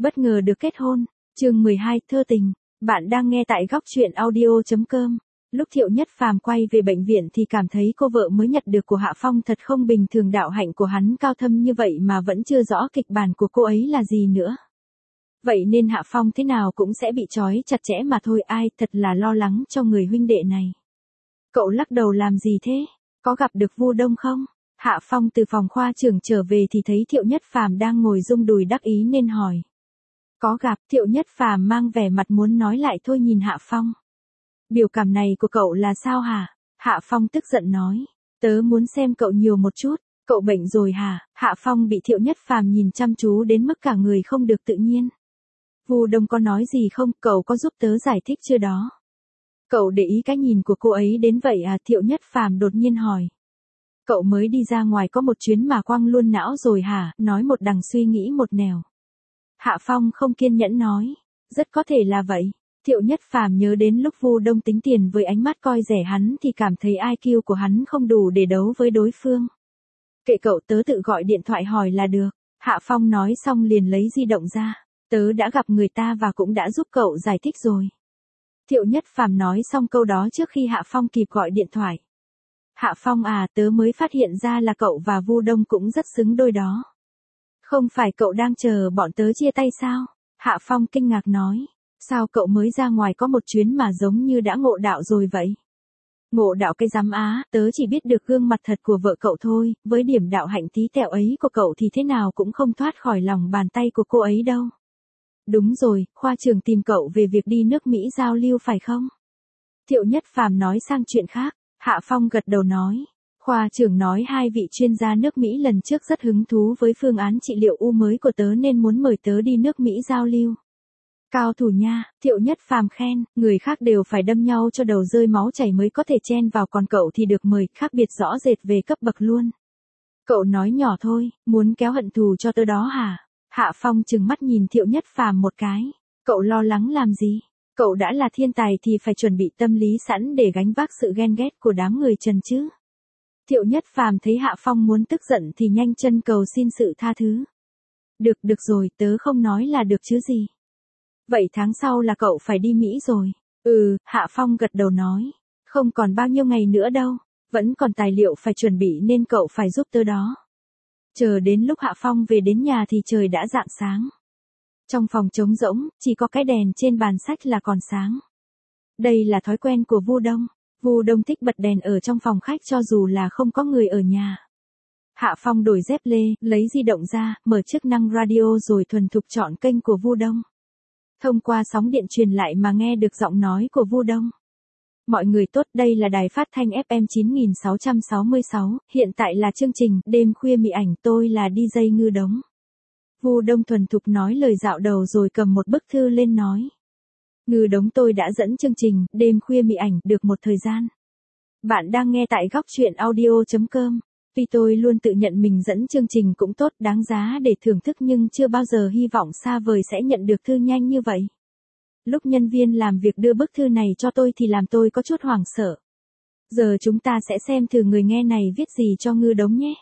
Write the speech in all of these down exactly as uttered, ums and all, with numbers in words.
Bất ngờ được kết hôn. Chương mười hai, thơ tình. Bạn đang nghe tại góc truyện audio chấm com. Lúc Thiệu Nhất Phàm quay về bệnh viện thì cảm thấy cô vợ mới nhặt được của Hạ Phong thật không bình thường, đạo hạnh của hắn cao thâm như vậy mà vẫn chưa rõ kịch bản của cô ấy là gì nữa. Vậy nên Hạ Phong thế nào cũng sẽ bị trói chặt chẽ mà thôi, ai thật là lo lắng cho người huynh đệ này. Cậu lắc đầu làm gì thế? Có gặp được Vu Đông không? Hạ Phong từ phòng khoa trưởng trở về thì thấy Thiệu Nhất Phàm đang ngồi rung đùi đắc ý nên hỏi. Có gặp. Thiệu Nhất Phàm mang vẻ mặt muốn nói lại thôi nhìn Hạ Phong. Biểu cảm này của cậu là sao hả? Hạ Phong tức giận nói. Tớ muốn xem cậu nhiều một chút. Cậu bệnh rồi hả? Hạ Phong bị Thiệu Nhất Phàm nhìn chăm chú đến mức cả người không được tự nhiên. Vu Đông có nói gì không? Cậu có giúp tớ giải thích chưa đó? Cậu để ý cái nhìn của cô ấy đến vậy à? Thiệu Nhất Phàm đột nhiên hỏi. Cậu mới đi ra ngoài có một chuyến mà quăng luôn não rồi hả? Nói một đằng suy nghĩ một nẻo. Hạ Phong không kiên nhẫn nói. Rất có thể là vậy. Thiệu Nhất Phàm nhớ đến lúc Vu Đông tính tiền với ánh mắt coi rẻ hắn thì cảm thấy i kiu của hắn không đủ để đấu với đối phương. Kệ cậu, tớ tự gọi điện thoại hỏi là được. Hạ Phong nói xong liền lấy di động ra. Tớ đã gặp người ta và cũng đã giúp cậu giải thích rồi. Thiệu Nhất Phàm nói xong câu đó trước khi Hạ Phong kịp gọi điện thoại. Hạ Phong à, tớ mới phát hiện ra là cậu và Vu Đông cũng rất xứng đôi đó. Không phải cậu đang chờ bọn tớ chia tay sao? Hạ Phong kinh ngạc nói. Sao cậu mới ra ngoài có một chuyến mà giống như đã ngộ đạo rồi vậy? Ngộ đạo cái rắm á, tớ chỉ biết được gương mặt thật của vợ cậu thôi, với điểm đạo hạnh tí tẹo ấy của cậu thì thế nào cũng không thoát khỏi lòng bàn tay của cô ấy đâu. Đúng rồi, khoa trưởng tìm cậu về việc đi nước Mỹ giao lưu phải không? Thiệu Nhất Phàm nói sang chuyện khác. Hạ Phong gật đầu nói. Khoa trưởng nói hai vị chuyên gia nước Mỹ lần trước rất hứng thú với phương án trị liệu u mới của tớ nên muốn mời tớ đi nước Mỹ giao lưu. Cao thủ nha, Thiệu Nhất Phàm khen, người khác đều phải đâm nhau cho đầu rơi máu chảy mới có thể chen vào, còn cậu thì được mời, khác biệt rõ rệt về cấp bậc luôn. Cậu nói nhỏ thôi, muốn kéo hận thù cho tớ đó hả? Hạ Phong trừng mắt nhìn Thiệu Nhất Phàm một cái. Cậu lo lắng làm gì? Cậu đã là thiên tài thì phải chuẩn bị tâm lý sẵn để gánh vác sự ghen ghét của đám người trần chứ. Thiệu Nhất Phàm thấy Hạ Phong muốn tức giận thì nhanh chân cầu xin sự tha thứ. Được, được rồi, tớ không nói là được chứ gì. Vậy tháng sau là cậu phải đi Mỹ rồi. Ừ, Hạ Phong gật đầu nói. Không còn bao nhiêu ngày nữa đâu. Vẫn còn tài liệu phải chuẩn bị nên cậu phải giúp tớ đó. Chờ đến lúc Hạ Phong về đến nhà thì trời đã rạng sáng. Trong phòng trống rỗng, chỉ có cái đèn trên bàn sách là còn sáng. Đây là thói quen của Vu Đông. Vu Đông thích bật đèn ở trong phòng khách cho dù là không có người ở nhà. Hạ Phong đổi dép lê, lấy di động ra, mở chức năng radio rồi thuần thục chọn kênh của Vu Đông. Thông qua sóng điện truyền lại mà nghe được giọng nói của Vu Đông. Mọi người tốt, đây là đài phát thanh ép em chín nghìn sáu trăm sáu mươi sáu, hiện tại là chương trình Đêm Khuya Mị Ảnh, tôi là đi jây Ngư Đống. Vu Đông thuần thục nói lời dạo đầu rồi cầm một bức thư lên nói. Ngư Đống, tôi đã dẫn chương trình Đêm Khuya Mị Ảnh được một thời gian. Bạn đang nghe tại góc truyện audio chấm com. Vì tôi luôn tự nhận mình dẫn chương trình cũng tốt, đáng giá để thưởng thức nhưng chưa bao giờ hy vọng xa vời sẽ nhận được thư nhanh như vậy. Lúc nhân viên làm việc đưa bức thư này cho tôi thì làm tôi có chút hoảng sợ. Giờ chúng ta sẽ xem thử người nghe này viết gì cho Ngư Đống nhé.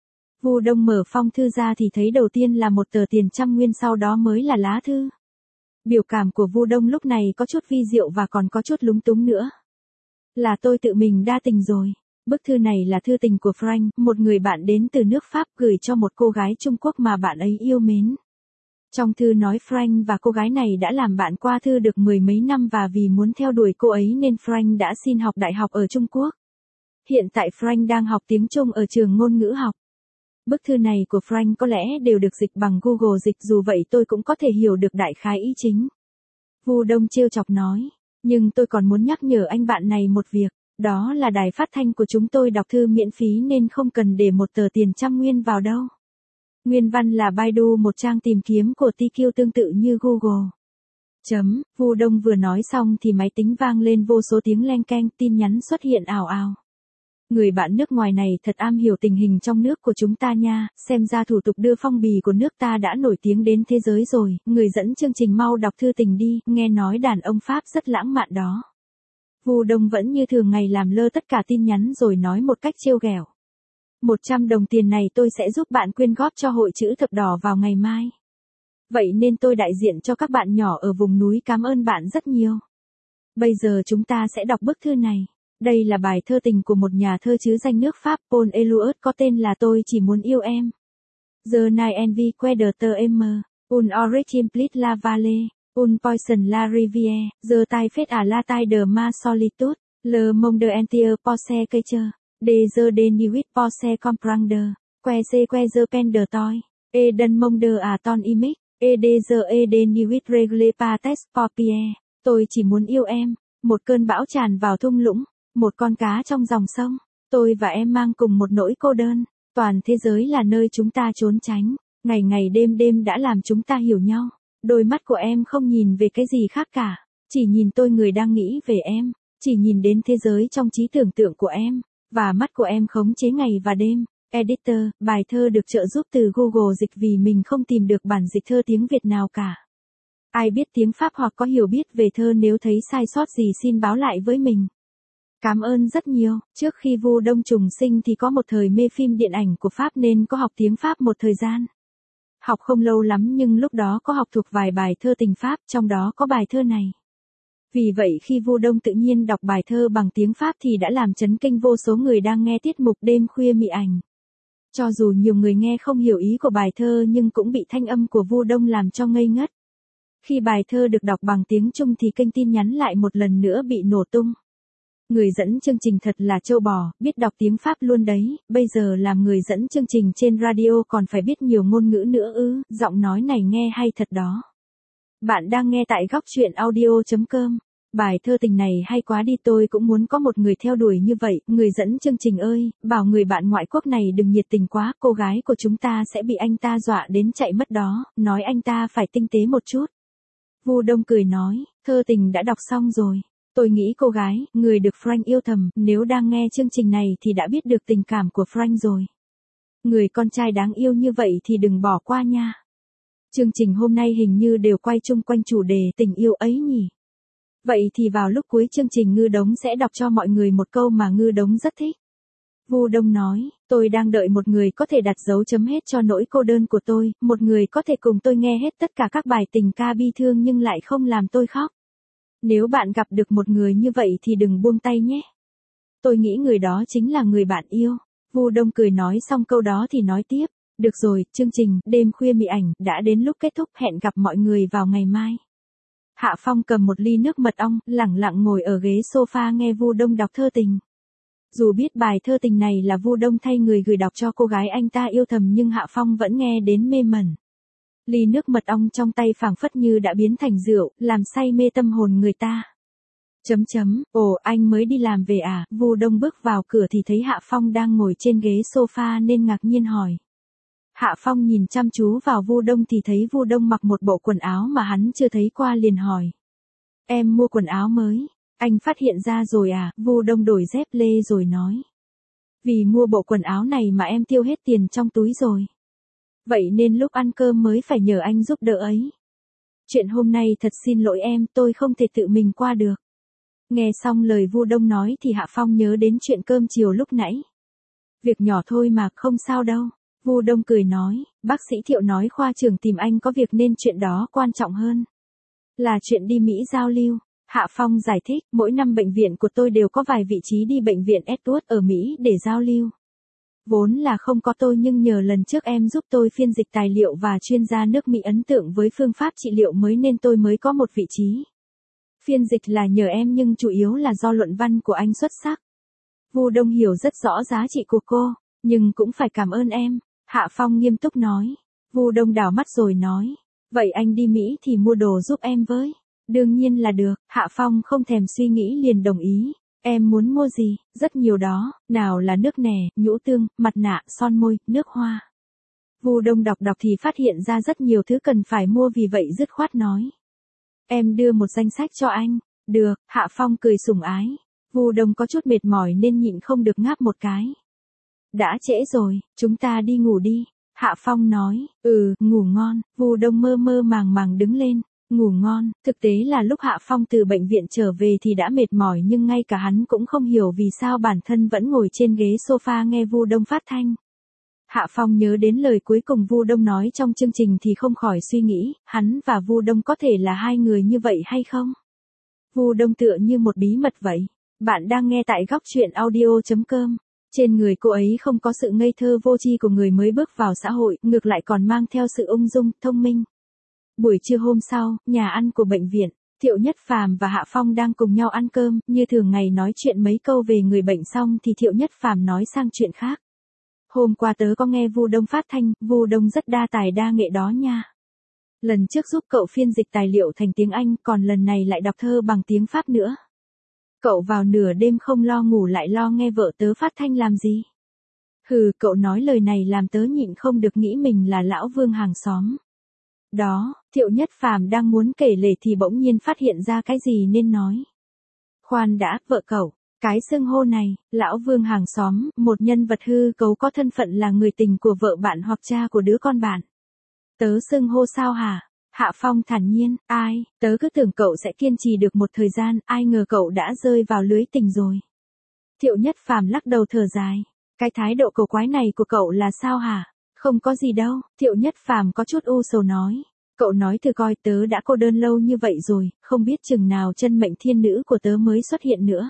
Vu Đông mở phong thư ra thì thấy đầu tiên là một tờ tiền trăm nguyên, sau đó mới là lá thư. Biểu cảm của Vu Đông lúc này có chút vi diệu và còn có chút lúng túng nữa. Là tôi tự mình đa tình rồi. Bức thư này là thư tình của Frank, một người bạn đến từ nước Pháp gửi cho một cô gái Trung Quốc mà bạn ấy yêu mến. Trong thư nói Frank và cô gái này đã làm bạn qua thư được mười mấy năm và vì muốn theo đuổi cô ấy nên Frank đã xin học đại học ở Trung Quốc. Hiện tại Frank đang học tiếng Trung ở trường ngôn ngữ học. Bức thư này của Frank có lẽ đều được dịch bằng Google Dịch, dù vậy tôi cũng có thể hiểu được đại khái ý chính. Vu Đông trêu chọc nói, nhưng tôi còn muốn nhắc nhở anh bạn này một việc. Đó là đài phát thanh của chúng tôi đọc thư miễn phí nên không cần để một tờ tiền trăm nguyên vào đâu. Nguyên văn là Baidu, một trang tìm kiếm của tê quy tương tự như Google. Chấm, Vu Đông vừa nói xong thì máy tính vang lên vô số tiếng leng keng, tin nhắn xuất hiện ào ào. Người bạn nước ngoài này thật am hiểu tình hình trong nước của chúng ta nha, xem ra thủ tục đưa phong bì của nước ta đã nổi tiếng đến thế giới rồi, người dẫn chương trình mau đọc thư tình đi, nghe nói đàn ông Pháp rất lãng mạn đó. Vu Đông vẫn như thường ngày làm lơ tất cả tin nhắn rồi nói một cách trêu ghẹo. một trăm đồng tiền này tôi sẽ giúp bạn quyên góp cho hội chữ thập đỏ vào ngày mai. Vậy nên tôi đại diện cho các bạn nhỏ ở vùng núi cảm ơn bạn rất nhiều. Bây giờ chúng ta sẽ đọc bức thư này. Đây là bài thơ tình của một nhà thơ trứ danh nước Pháp Paul Éluard có tên là Tôi chỉ muốn yêu em. The night envy queder tờ em, un origin plit la vallée, un poison la rivière, the tai fait à la taille de ma solitude, le monde entier posse quecheur, de the de nuit posse comprendre, que se que the pen de toi, et den monde à ton imic, et de the et de nuit regle pates popie. Tôi chỉ muốn yêu em, một cơn bão tràn vào thung lũng, một con cá trong dòng sông, tôi và em mang cùng một nỗi cô đơn, toàn thế giới là nơi chúng ta trốn tránh, ngày ngày đêm đêm đã làm chúng ta hiểu nhau, đôi mắt của em không nhìn về cái gì khác cả, chỉ nhìn tôi người đang nghĩ về em, chỉ nhìn đến thế giới trong trí tưởng tượng của em, và mắt của em khống chế ngày và đêm. Editor, bài thơ được trợ giúp từ Google Dịch vì mình không tìm được bản dịch thơ tiếng Việt nào cả. Ai biết tiếng Pháp hoặc có hiểu biết về thơ nếu thấy sai sót gì xin báo lại với mình. Cảm ơn rất nhiều, trước khi Vu Đông trùng sinh thì có một thời mê phim điện ảnh của Pháp nên có học tiếng Pháp một thời gian. Học không lâu lắm nhưng lúc đó có học thuộc vài bài thơ tình Pháp, trong đó có bài thơ này. Vì vậy khi Vu Đông tự nhiên đọc bài thơ bằng tiếng Pháp thì đã làm chấn kinh vô số người đang nghe tiết mục đêm khuya mị ảnh. Cho dù nhiều người nghe không hiểu ý của bài thơ nhưng cũng bị thanh âm của Vu Đông làm cho ngây ngất. Khi bài thơ được đọc bằng tiếng Trung thì kênh tin nhắn lại một lần nữa bị nổ tung. Người dẫn chương trình thật là trâu bò, biết đọc tiếng Pháp luôn đấy, bây giờ làm người dẫn chương trình trên radio còn phải biết nhiều ngôn ngữ nữa ư, giọng nói này nghe hay thật đó. Bạn đang nghe tại góc truyện audio chấm com. Bài thơ tình này hay quá đi, tôi cũng muốn có một người theo đuổi như vậy, người dẫn chương trình ơi, bảo người bạn ngoại quốc này đừng nhiệt tình quá, cô gái của chúng ta sẽ bị anh ta dọa đến chạy mất đó, nói anh ta phải tinh tế một chút. Vu Đông cười nói, thơ tình đã đọc xong rồi. Tôi nghĩ cô gái, người được Frank yêu thầm, nếu đang nghe chương trình này thì đã biết được tình cảm của Frank rồi. Người con trai đáng yêu như vậy thì đừng bỏ qua nha. Chương trình hôm nay hình như đều quay chung quanh chủ đề tình yêu ấy nhỉ. Vậy thì vào lúc cuối chương trình Ngư Đống sẽ đọc cho mọi người một câu mà Ngư Đống rất thích. Vu Đông nói, tôi đang đợi một người có thể đặt dấu chấm hết cho nỗi cô đơn của tôi, một người có thể cùng tôi nghe hết tất cả các bài tình ca bi thương nhưng lại không làm tôi khóc. Nếu bạn gặp được một người như vậy thì đừng buông tay nhé. Tôi nghĩ người đó chính là người bạn yêu. Vu Đông cười nói xong câu đó thì nói tiếp, được rồi, chương trình đêm khuya mị ảnh đã đến lúc kết thúc, hẹn gặp mọi người vào ngày mai. Hạ Phong cầm một ly nước mật ong, lẳng lặng ngồi ở ghế sofa nghe Vu Đông đọc thơ tình. Dù biết bài thơ tình này là Vu Đông thay người gửi đọc cho cô gái anh ta yêu thầm nhưng Hạ Phong vẫn nghe đến mê mẩn. Ly nước mật ong trong tay phảng phất như đã biến thành rượu, làm say mê tâm hồn người ta. Chấm chấm, ồ anh mới đi làm về à, Vu Đông bước vào cửa thì thấy Hạ Phong đang ngồi trên ghế sofa nên ngạc nhiên hỏi. Hạ Phong nhìn chăm chú vào Vu Đông thì thấy Vu Đông mặc một bộ quần áo mà hắn chưa thấy qua liền hỏi. Em mua quần áo mới, anh phát hiện ra rồi à, Vu Đông đổi dép lê rồi nói. Vì mua bộ quần áo này mà em tiêu hết tiền trong túi rồi. Vậy nên lúc ăn cơm mới phải nhờ anh giúp đỡ ấy. Chuyện hôm nay thật xin lỗi em, tôi không thể tự mình qua được. Nghe xong lời Vu Đông nói thì Hạ Phong nhớ đến chuyện cơm chiều lúc nãy. Việc nhỏ thôi mà, không sao đâu. Vu Đông cười nói, bác sĩ Thiệu nói khoa trưởng tìm anh có việc nên chuyện đó quan trọng hơn. Là chuyện đi Mỹ giao lưu. Hạ Phong giải thích, mỗi năm bệnh viện của tôi đều có vài vị trí đi bệnh viện Edward ở Mỹ để giao lưu. Vốn là không có tôi nhưng nhờ lần trước em giúp tôi phiên dịch tài liệu và chuyên gia nước Mỹ ấn tượng với phương pháp trị liệu mới nên tôi mới có một vị trí. Phiên dịch là nhờ em nhưng chủ yếu là do luận văn của anh xuất sắc. Vu Đông hiểu rất rõ giá trị của cô, nhưng cũng phải cảm ơn em. Hạ Phong nghiêm túc nói. Vu Đông đảo mắt rồi nói. Vậy anh đi Mỹ thì mua đồ giúp em với. Đương nhiên là được, Hạ Phong không thèm suy nghĩ liền đồng ý. Em muốn mua gì? Rất nhiều đó, nào là nước nẻ, nhũ tương, mặt nạ, son môi, nước hoa. Vu Đông đọc đọc thì phát hiện ra rất nhiều thứ cần phải mua vì vậy dứt khoát nói. Em đưa một danh sách cho anh. Được, Hạ Phong cười sủng ái. Vu Đông có chút mệt mỏi nên nhịn không được ngáp một cái. Đã trễ rồi, chúng ta đi ngủ đi. Hạ Phong nói, ừ, ngủ ngon. Vu Đông mơ mơ màng màng đứng lên. Ngủ ngon, thực tế là lúc Hạ Phong từ bệnh viện trở về thì đã mệt mỏi nhưng ngay cả hắn cũng không hiểu vì sao bản thân vẫn ngồi trên ghế sofa nghe Vu Đông phát thanh. Hạ Phong nhớ đến lời cuối cùng Vu Đông nói trong chương trình thì không khỏi suy nghĩ, hắn và Vu Đông có thể là hai người như vậy hay không? Vu Đông tựa như một bí mật vậy. Bạn đang nghe tại góc truyện audio chấm com. Trên người cô ấy không có sự ngây thơ vô tri của người mới bước vào xã hội, ngược lại còn mang theo sự ung dung, thông minh. Buổi trưa hôm sau, nhà ăn của bệnh viện, Thiệu Nhất Phàm và Hạ Phong đang cùng nhau ăn cơm, như thường ngày nói chuyện mấy câu về người bệnh xong thì Thiệu Nhất Phàm nói sang chuyện khác. Hôm qua tớ có nghe Vu Đông phát thanh, Vu Đông rất đa tài đa nghệ đó nha. Lần trước giúp cậu phiên dịch tài liệu thành tiếng Anh, còn lần này lại đọc thơ bằng tiếng Pháp nữa. Cậu vào nửa đêm không lo ngủ lại lo nghe vợ tớ phát thanh làm gì? Hừ, cậu nói lời này làm tớ nhịn không được nghĩ mình là lão Vương hàng xóm. Đó, Thiệu Nhất Phàm đang muốn kể lể thì bỗng nhiên phát hiện ra cái gì nên nói. Khoan đã, vợ cậu, cái xưng hô này, lão Vương hàng xóm, một nhân vật hư cấu có thân phận là người tình của vợ bạn hoặc cha của đứa con bạn. Tớ xưng hô sao hả? Hạ Phong thản nhiên, ai, tớ cứ tưởng cậu sẽ kiên trì được một thời gian, ai ngờ cậu đã rơi vào lưới tình rồi. Thiệu Nhất Phàm lắc đầu thở dài, cái thái độ cổ quái này của cậu là sao hả? Không có gì đâu, Thiệu Nhất Phàm có chút u sầu nói. Cậu nói thử coi, tớ đã cô đơn lâu như vậy rồi, không biết chừng nào chân mệnh thiên nữ của tớ mới xuất hiện nữa.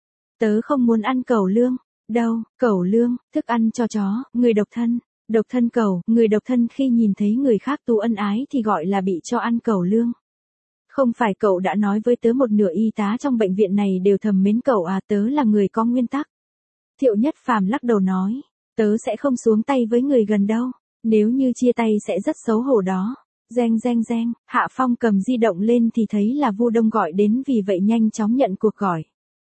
Tớ không muốn ăn cẩu lương. Đâu, cẩu lương, thức ăn cho chó, người độc thân. Độc thân cẩu, người độc thân khi nhìn thấy người khác tu ân ái thì gọi là bị cho ăn cẩu lương. Không phải cậu đã nói với tớ một nửa y tá trong bệnh viện này đều thầm mến cậu à, tớ là người có nguyên tắc. Thiệu Nhất Phàm lắc đầu nói, tớ sẽ không xuống tay với người gần đâu, nếu như chia tay sẽ rất xấu hổ đó. Reng reng reng, Hạ Phong cầm di động lên thì thấy là Vu Đông gọi đến, vì vậy nhanh chóng nhận cuộc gọi.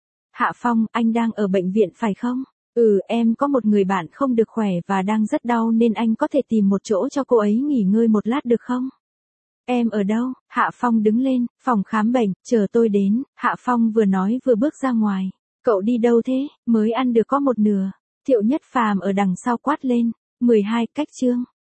Hạ Phong, anh đang ở bệnh viện phải không? Ừ, em có một người bạn không được khỏe và đang rất đau nên anh có thể tìm một chỗ cho cô ấy nghỉ ngơi một lát được không? Em ở đâu? Hạ Phong đứng lên, phòng khám bệnh, chờ tôi đến. Hạ Phong vừa nói vừa bước ra ngoài. Cậu đi đâu thế? Mới ăn được có một nửa. Thiệu Nhất Phàm ở đằng sau quát lên. mười hai cách chương.